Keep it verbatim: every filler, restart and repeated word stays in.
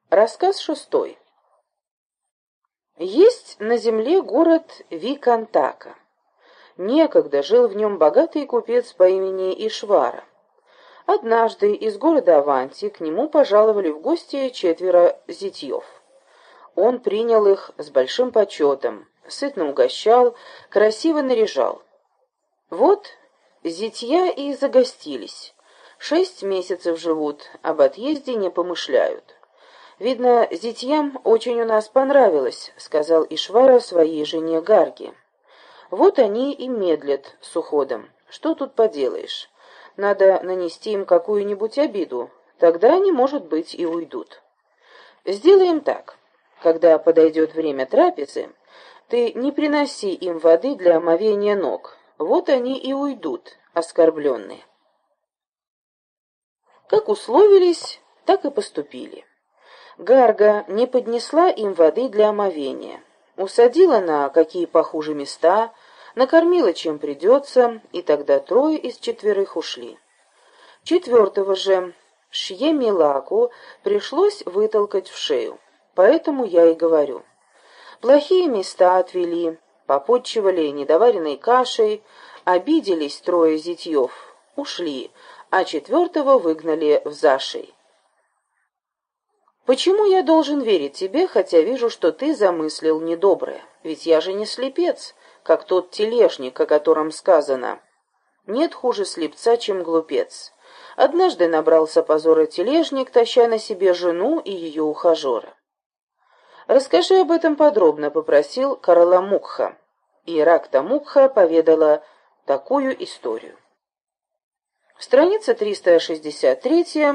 Рассказ шестой. Есть на земле город Викантака. Некогда жил в нем богатый купец по имени Ишвара. Однажды из города Аванти к нему пожаловали в гости четверо зятьев. Он принял их с большим почетом, сытно угощал, красиво наряжал. Вот зятья и загостились. Шесть месяцев живут, об отъезде не помышляют. «Видно, зятьям очень у нас понравилось», — сказал Ишвара своей жене Гарге. «Вот они и медлят с уходом. Что тут поделаешь? Надо нанести им какую-нибудь обиду, тогда они, может быть, и уйдут. Сделаем так. Когда подойдет время трапезы, ты не приноси им воды для омовения ног. Вот они и уйдут, оскорбленные». Как условились, так и поступили. Гарга не поднесла им воды для омовения, усадила на какие похуже места, накормила чем придется, и тогда трое из четверых ушли. Четвертого же, Шьемилаку, пришлось вытолкать в шею, поэтому я и говорю. Плохие места отвели, попотчевали недоваренной кашей, обиделись трое зятьев, ушли, а четвертого выгнали в зашей. Почему я должен верить тебе, хотя вижу, что ты замыслил недоброе? Ведь я же не слепец, как тот тележник, о котором сказано. Нет хуже слепца, чем глупец. Однажды набрался позора тележник, таща на себе жену и ее ухажера. «Расскажи об этом подробно», — попросил Караламукха. И Ракта-Мукха поведала такую историю. Страница триста шестьдесят три.